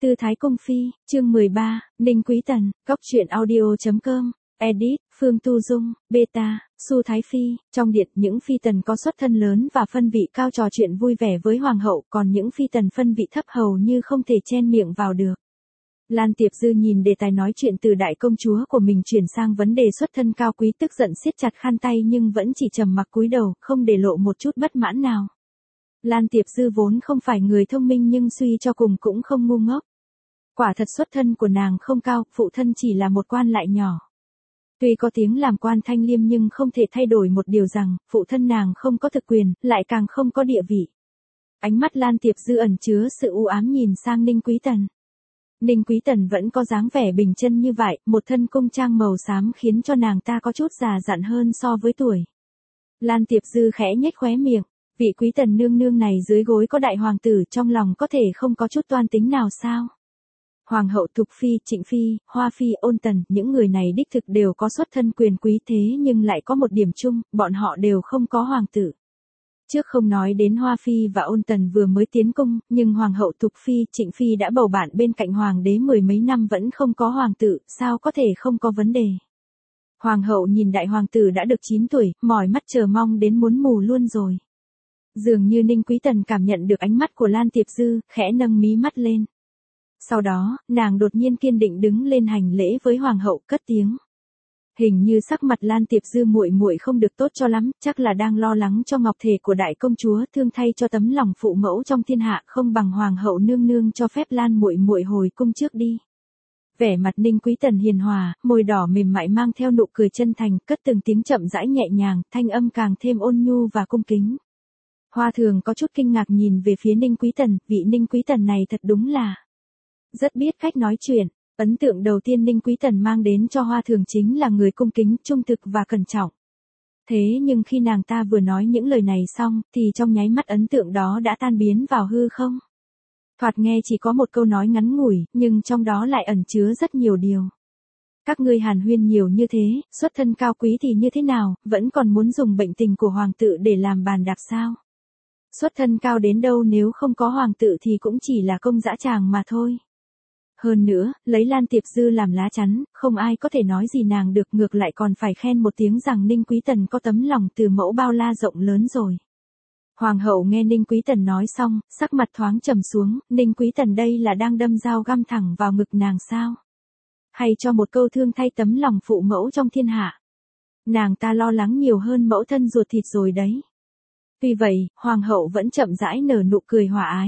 Tư Thái Cung Phi, chương 13, Ninh Quý Tần, Cóc truyện audio.com, edit, Phương Tu Dung, beta, Su Thái Phi, trong điện những phi tần có xuất thân lớn và phân vị cao trò chuyện vui vẻ với hoàng hậu, còn những phi tần phân vị thấp hầu như không thể chen miệng vào được. Lan Tiệp Dư nhìn đề tài nói chuyện từ đại công chúa của mình chuyển sang vấn đề xuất thân cao quý, tức giận siết chặt khăn tay nhưng vẫn chỉ trầm mặc cúi đầu, không để lộ một chút bất mãn nào. Lan Tiệp Dư vốn không phải người thông minh nhưng suy cho cùng cũng không ngu ngốc. Quả thật xuất thân của nàng không cao, phụ thân chỉ là một quan lại nhỏ. Tuy có tiếng làm quan thanh liêm nhưng không thể thay đổi một điều rằng, phụ thân nàng không có thực quyền, lại càng không có địa vị. Ánh mắt Lan Tiệp Dư ẩn chứa sự u ám nhìn sang Ninh Quý Tần. Ninh Quý Tần vẫn có dáng vẻ bình chân như vậy, một thân cung trang màu xám khiến cho nàng ta có chút già dặn hơn so với tuổi. Lan Tiệp Dư khẽ nhếch khóe miệng, vị Quý Tần nương nương này dưới gối có đại hoàng tử, trong lòng có thể không có chút toan tính nào sao? Hoàng hậu Thục Phi, Trịnh Phi, Hoa Phi, Ôn Tần, những người này đích thực đều có xuất thân quyền quý thế nhưng lại có một điểm chung, bọn họ đều không có hoàng tử. Trước không nói đến Hoa Phi và Ôn Tần vừa mới tiến cung, nhưng Hoàng hậu Thục Phi, Trịnh Phi đã bầu bạn bên cạnh Hoàng đế mười mấy năm vẫn không có hoàng tử, sao có thể không có vấn đề. Hoàng hậu nhìn đại hoàng tử đã được 9 tuổi, mỏi mắt chờ mong đến muốn mù luôn rồi. Dường như Ninh Quý Tần cảm nhận được ánh mắt của Lan Tiệp Dư, khẽ nâng mí mắt lên. Sau đó, nàng đột nhiên kiên định đứng lên hành lễ với Hoàng hậu, cất tiếng. Hình như sắc mặt Lan Tiệp Dư muội muội không được tốt cho lắm, chắc là đang lo lắng cho ngọc thể của đại công chúa, thương thay cho tấm lòng phụ mẫu trong thiên hạ, không bằng hoàng hậu nương nương cho phép Lan muội muội hồi cung trước đi. Vẻ mặt Ninh Quý Tần hiền hòa, môi đỏ mềm mại mang theo nụ cười chân thành, cất từng tiếng chậm rãi nhẹ nhàng, thanh âm càng thêm ôn nhu và cung kính. Hoa Thường có chút kinh ngạc nhìn về phía Ninh Quý Tần, vị Ninh Quý Tần này thật đúng là rất biết cách nói chuyện. Ấn tượng đầu tiên Ninh Quý Tần mang đến cho Hoa Thường chính là người cung kính, trung thực và cẩn trọng. Thế nhưng khi nàng ta vừa nói những lời này xong, thì trong nháy mắt ấn tượng đó đã tan biến vào hư không. Thoạt nghe chỉ có một câu nói ngắn ngủi, nhưng trong đó lại ẩn chứa rất nhiều điều. Các ngươi hàn huyên nhiều như thế, xuất thân cao quý thì như thế nào, vẫn còn muốn dùng bệnh tình của hoàng tử để làm bàn đạp sao? Xuất thân cao đến đâu nếu không có hoàng tử thì cũng chỉ là công dã tràng mà thôi. Hơn nữa, lấy Lan Tiệp Dư làm lá chắn, không ai có thể nói gì nàng được, ngược lại còn phải khen một tiếng rằng Ninh Quý Tần có tấm lòng từ mẫu bao la rộng lớn rồi. Hoàng hậu nghe Ninh Quý Tần nói xong, sắc mặt thoáng trầm xuống, Ninh Quý Tần đây là đang đâm dao găm thẳng vào ngực nàng sao? Hay cho một câu thương thay tấm lòng phụ mẫu trong thiên hạ? Nàng ta lo lắng nhiều hơn mẫu thân ruột thịt rồi đấy. Tuy vậy, Hoàng hậu vẫn chậm rãi nở nụ cười hòa ái.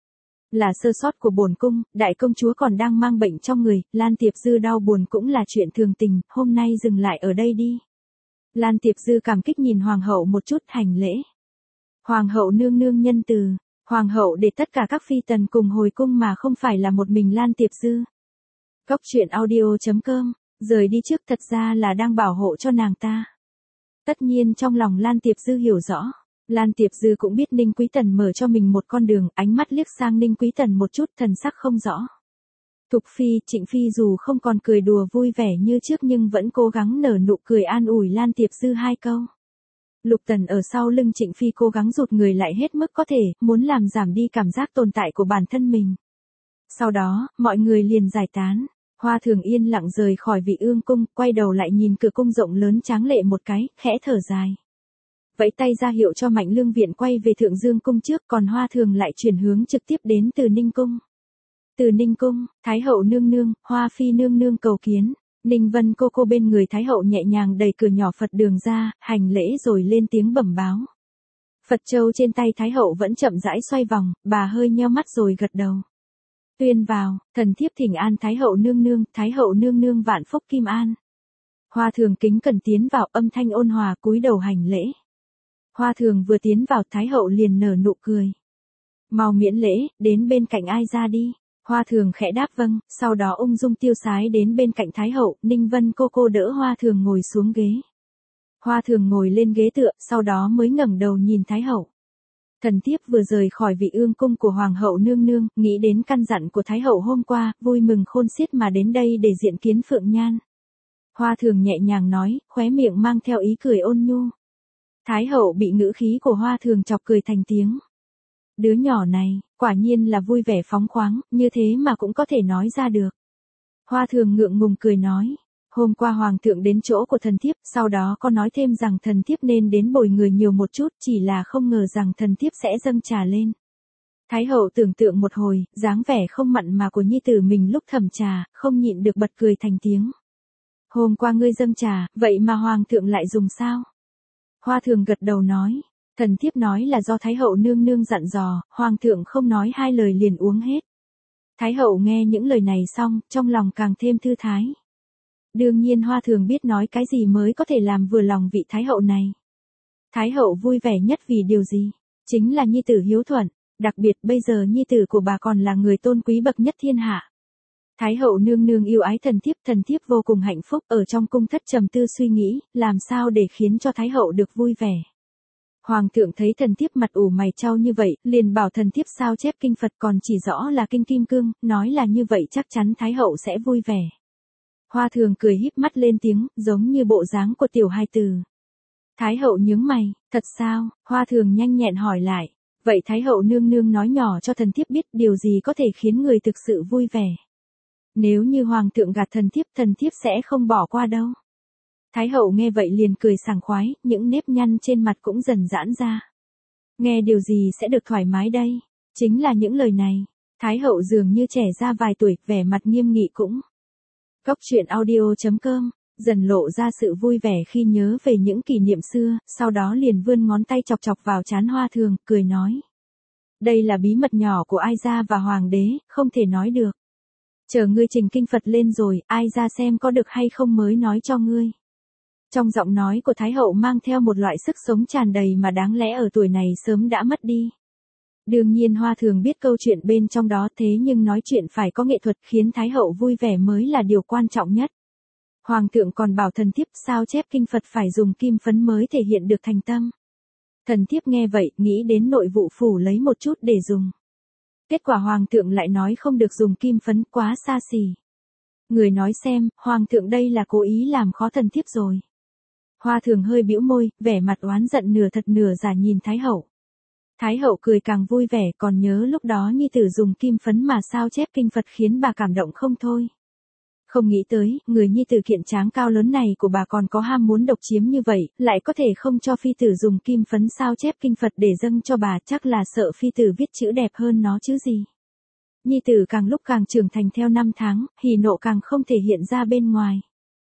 Là sơ sót của bổn cung, đại công chúa còn đang mang bệnh trong người, Lan Tiệp Dư đau buồn cũng là chuyện thường tình, hôm nay dừng lại ở đây đi. Lan Tiệp Dư cảm kích nhìn hoàng hậu một chút, hành lễ. Hoàng hậu nương nương nhân từ, hoàng hậu để tất cả các phi tần cùng hồi cung mà không phải là một mình Lan Tiệp Dư. Cóc truyện audio.com, rời đi trước thật ra là đang bảo hộ cho nàng ta. Tất nhiên trong lòng Lan Tiệp Dư hiểu rõ. Lan Tiệp Dư cũng biết Ninh Quý Tần mở cho mình một con đường, ánh mắt liếc sang Ninh Quý Tần một chút, thần sắc không rõ. Thục Phi, Trịnh Phi dù không còn cười đùa vui vẻ như trước nhưng vẫn cố gắng nở nụ cười an ủi Lan Tiệp Dư hai câu. Lục Tần ở sau lưng Trịnh Phi cố gắng rụt người lại hết mức có thể, muốn làm giảm đi cảm giác tồn tại của bản thân mình. Sau đó, mọi người liền giải tán. Hoa Thường yên lặng rời khỏi Vị Ương cung, quay đầu lại nhìn cửa cung rộng lớn tráng lệ một cái, khẽ thở dài. Vẫy tay ra hiệu cho Mạnh Lương Viện quay về Thượng Dương cung trước, còn Hoa Thường lại chuyển hướng trực tiếp đến Từ Ninh cung. Từ Ninh cung, Thái hậu nương nương, Hoa Phi nương nương cầu kiến. Ninh Vân cô bên người Thái hậu nhẹ nhàng đẩy cửa nhỏ Phật đường ra, hành lễ rồi lên tiếng bẩm báo. Phật châu trên tay Thái hậu vẫn chậm rãi xoay vòng, bà hơi nheo mắt rồi gật đầu. Tuyên vào, thần thiếp thỉnh an Thái hậu nương nương vạn phúc kim an. Hoa Thường kính cẩn tiến vào, âm thanh ôn hòa cúi đầu hành lễ. Hoa Thường vừa tiến vào, Thái hậu liền nở nụ cười. Mau miễn lễ, đến bên cạnh ai ra đi. Hoa Thường khẽ đáp vâng, sau đó ung dung tiêu sái đến bên cạnh Thái hậu, Ninh Vân cô đỡ Hoa Thường ngồi xuống ghế. Hoa Thường ngồi lên ghế tựa, sau đó mới ngẩng đầu nhìn Thái hậu. Thần thiếp vừa rời khỏi Vị Ương cung của hoàng hậu nương nương, nghĩ đến căn dặn của Thái hậu hôm qua, vui mừng khôn xiết mà đến đây để diện kiến Phượng Nhan. Hoa Thường nhẹ nhàng nói, khóe miệng mang theo ý cười ôn nhu. Thái hậu bị ngữ khí của Hoa Thường chọc cười thành tiếng. Đứa nhỏ này, quả nhiên là vui vẻ phóng khoáng, như thế mà cũng có thể nói ra được. Hoa Thường ngượng ngùng cười nói. Hôm qua Hoàng thượng đến chỗ của thần thiếp, sau đó có nói thêm rằng thần thiếp nên đến bồi người nhiều một chút, chỉ là không ngờ rằng thần thiếp sẽ dâng trà lên. Thái hậu tưởng tượng một hồi, dáng vẻ không mặn mà của nhi tử mình lúc thẩm trà, không nhịn được bật cười thành tiếng. Hôm qua ngươi dâng trà, vậy mà Hoàng thượng lại dùng sao? Hoa Thường gật đầu nói. Thần thiếp nói là do Thái hậu nương nương dặn dò, Hoàng thượng không nói hai lời liền uống hết. Thái hậu nghe những lời này xong, trong lòng càng thêm thư thái. Đương nhiên Hoa Thường biết nói cái gì mới có thể làm vừa lòng vị Thái hậu này. Thái hậu vui vẻ nhất vì điều gì? Chính là nhi tử hiếu thuận, đặc biệt bây giờ nhi tử của bà còn là người tôn quý bậc nhất thiên hạ. Thái hậu nương nương yêu ái thần thiếp vô cùng hạnh phúc ở trong cung thất trầm tư suy nghĩ, làm sao để khiến cho Thái hậu được vui vẻ. Hoàng thượng thấy thần thiếp mặt ủ mày chau như vậy, liền bảo thần thiếp sao chép kinh Phật còn chỉ rõ là kinh Kim Cương, nói là như vậy chắc chắn Thái hậu sẽ vui vẻ. Hoa Thường cười híp mắt lên tiếng, giống như bộ dáng của tiểu hài tử. Thái hậu nhướng mày, thật sao? Hoa Thường nhanh nhẹn hỏi lại. Vậy Thái hậu nương nương nói nhỏ cho thần thiếp biết điều gì có thể khiến người thực sự vui vẻ. Nếu như Hoàng thượng gạt thần thiếp sẽ không bỏ qua đâu. Thái hậu nghe vậy liền cười sảng khoái, những nếp nhăn trên mặt cũng dần giãn ra. Nghe điều gì sẽ được thoải mái đây? Chính là những lời này. Thái hậu dường như trẻ ra vài tuổi, vẻ mặt nghiêm nghị cũng. Cốc truyện audio.com, dần lộ ra sự vui vẻ khi nhớ về những kỷ niệm xưa, sau đó liền vươn ngón tay chọc chọc vào trán Hoa Thường, cười nói. Đây là bí mật nhỏ của Ai Gia và Hoàng đế, không thể nói được. Chờ ngươi trình kinh Phật lên rồi, Ai Gia xem có được hay không mới nói cho ngươi. Trong giọng nói của Thái hậu mang theo một loại sức sống tràn đầy mà đáng lẽ ở tuổi này sớm đã mất đi. Đương nhiên Hoa Thường biết câu chuyện bên trong đó, thế nhưng nói chuyện phải có nghệ thuật khiến Thái hậu vui vẻ mới là điều quan trọng nhất. Hoàng thượng còn bảo thần thiếp sao chép kinh Phật phải dùng kim phấn mới thể hiện được thành tâm. Thần thiếp nghe vậy, nghĩ đến nội vụ phủ lấy một chút để dùng. Kết quả Hoàng thượng lại nói không được dùng kim phấn, quá xa xỉ. Người nói xem, Hoàng thượng đây là cố ý làm khó thần thiếp rồi. Hoa Thường hơi bĩu môi, vẻ mặt oán giận nửa thật nửa giả nhìn Thái hậu. Thái hậu cười càng vui vẻ, còn nhớ lúc đó nhi tử dùng kim phấn mà sao chép kinh Phật khiến bà cảm động không thôi. Không nghĩ tới, người nhi tử kiện tráng cao lớn này của bà còn có ham muốn độc chiếm như vậy, lại có thể không cho phi tử dùng kim phấn sao chép kinh Phật để dâng cho bà, chắc là sợ phi tử viết chữ đẹp hơn nó chứ gì. Nhi tử càng lúc càng trưởng thành theo năm tháng, hỉ nộ càng không thể hiện ra bên ngoài.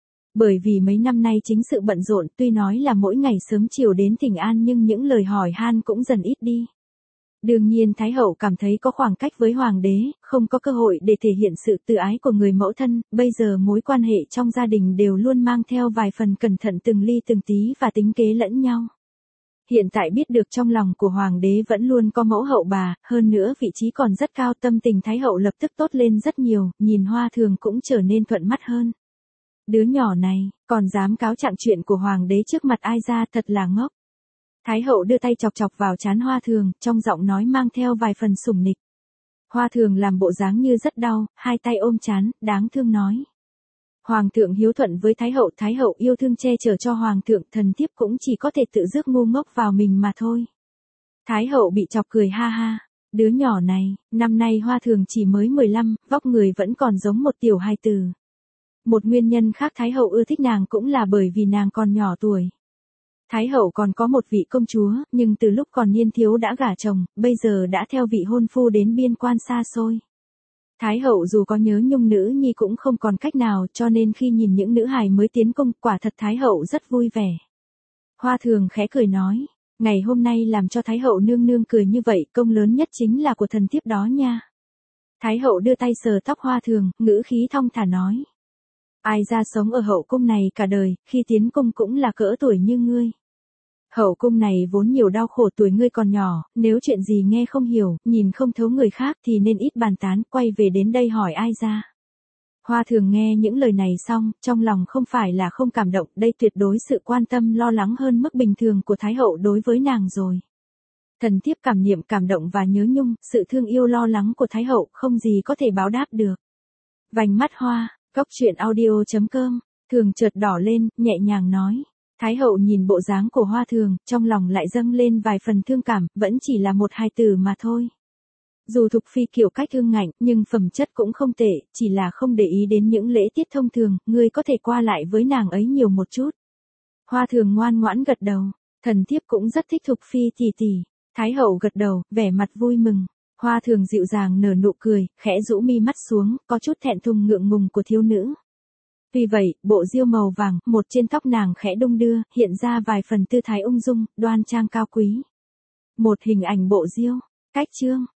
Bởi vì mấy năm nay chính sự bận rộn, tuy nói là mỗi ngày sớm chiều đến thỉnh an nhưng những lời hỏi han cũng dần ít đi. Đương nhiên Thái hậu cảm thấy có khoảng cách với Hoàng đế, không có cơ hội để thể hiện sự tự ái của người mẫu thân, bây giờ mối quan hệ trong gia đình đều luôn mang theo vài phần cẩn thận từng ly từng tí và tính kế lẫn nhau. Hiện tại biết được trong lòng của Hoàng đế vẫn luôn có mẫu hậu bà, hơn nữa vị trí còn rất cao, tâm tình Thái hậu lập tức tốt lên rất nhiều, nhìn Hoa Thường cũng trở nên thuận mắt hơn. Đứa nhỏ này, còn dám cáo trạng chuyện của Hoàng đế trước mặt Ai Gia, thật là ngốc. Thái hậu đưa tay chọc chọc vào trán Hoa Thường, trong giọng nói mang theo vài phần sủng nịch. Hoa Thường làm bộ dáng như rất đau, hai tay ôm trán, đáng thương nói. Hoàng thượng hiếu thuận với Thái hậu yêu thương che chở cho Hoàng thượng, thần thiếp cũng chỉ có thể tự rước ngu ngốc vào mình mà thôi. Thái hậu bị chọc cười ha ha. Đứa nhỏ này, năm nay Hoa Thường chỉ mới 15, vóc người vẫn còn giống một tiểu hài tử. Một nguyên nhân khác Thái hậu ưa thích nàng cũng là bởi vì nàng còn nhỏ tuổi. Thái hậu còn có một vị công chúa, nhưng từ lúc còn niên thiếu đã gả chồng, bây giờ đã theo vị hôn phu đến biên quan xa xôi. Thái hậu dù có nhớ nhung nữ nhi cũng không còn cách nào, cho nên khi nhìn những nữ hài mới tiến cung, quả thật Thái hậu rất vui vẻ. Hoa Thường khẽ cười nói, ngày hôm nay làm cho Thái hậu nương nương cười như vậy, công lớn nhất chính là của thần thiếp đó nha. Thái hậu đưa tay sờ tóc Hoa Thường, ngữ khí thong thả nói. Ai Gia sống ở hậu cung này cả đời, khi tiến cung cũng là cỡ tuổi như ngươi. Hậu cung này vốn nhiều đau khổ, tuổi ngươi còn nhỏ, nếu chuyện gì nghe không hiểu, nhìn không thấu người khác thì nên ít bàn tán, quay về đến đây hỏi Ai Gia. Hoa Thường nghe những lời này xong, trong lòng không phải là không cảm động, đây tuyệt đối sự quan tâm lo lắng hơn mức bình thường của Thái hậu đối với nàng rồi. Thần thiếp cảm niệm cảm động và nhớ nhung, sự thương yêu lo lắng của Thái hậu không gì có thể báo đáp được. Vành mắt Hoa, cốc truyện audio.com, Thường chợt đỏ lên, nhẹ nhàng nói. Thái hậu nhìn bộ dáng của Hoa Thường, trong lòng lại dâng lên vài phần thương cảm, vẫn chỉ là một hài tử mà thôi. Dù Thục Phi kiểu cách ương ngạnh, nhưng phẩm chất cũng không tệ, chỉ là không để ý đến những lễ tiết thông thường, ngươi có thể qua lại với nàng ấy nhiều một chút. Hoa Thường ngoan ngoãn gật đầu, thần thiếp cũng rất thích Thục Phi tỷ tỷ. Thái hậu gật đầu, vẻ mặt vui mừng. Hoa Thường dịu dàng nở nụ cười, khẽ rũ mi mắt xuống, có chút thẹn thùng ngượng ngùng của thiếu nữ. Vì vậy, bộ diêu màu vàng, một trên tóc nàng khẽ đung đưa, hiện ra vài phần tư thái ung dung, đoan trang cao quý. Một hình ảnh bộ diêu. Cách chương.